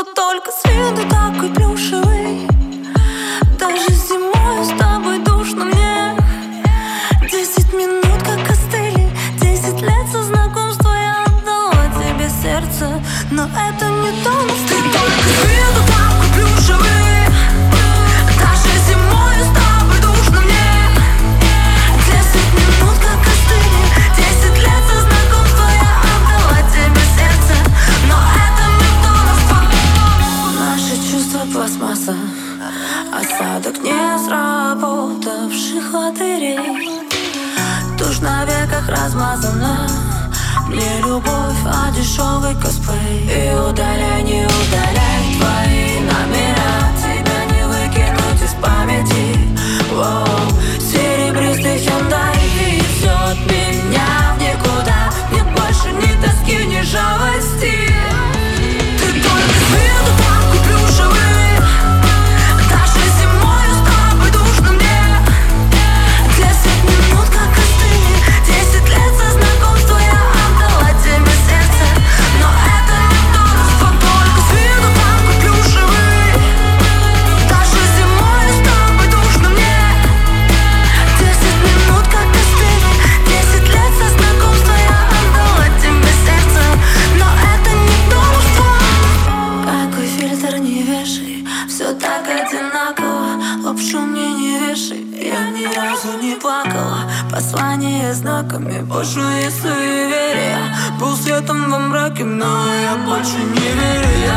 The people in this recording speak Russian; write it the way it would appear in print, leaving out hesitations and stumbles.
Тут только с виду такой плюшевый. Даже зимой с тобой душно мне. 10 минут как остыли, 10 лет со знакомства. Я отдала тебе сердце, но это не то. Ты только с виду такой плюшевый. Даже зимой с тобой душно мне. 10 минут как остыли, 10 лет со знакомства. Я отдала тебе сердце, но это не то. Наши чувства пластмасса, осадок не сработавших лотерей. Тушь на веках размазана, не любовь, а дешевый косплей. И удаляй, не удаляй твои номера, тебя не выкинуть из памяти. Воу, серебристый Hyundai везет меня в никуда. Нет больше ни тоски, ни жалости. Ты только с виду такой плюшевый. Даже зимой с тобой душно мне. 10 минут как остыли, 10 лет со знакомства. Я отдала тебе сердце, но это не то. Только с виду такой плюшевый. Даже зимой с тобой душно мне. 10 минут как остыли, 10 лет со знакомства. Я отдала тебе сердце, но это не то. Какой фильтр не вешай, все так одинаково. Лапшу мне не вешай, я ни разу не плакала. Послание знаками, пошлые суеверия. Был светом во мраке, но я больше не верю.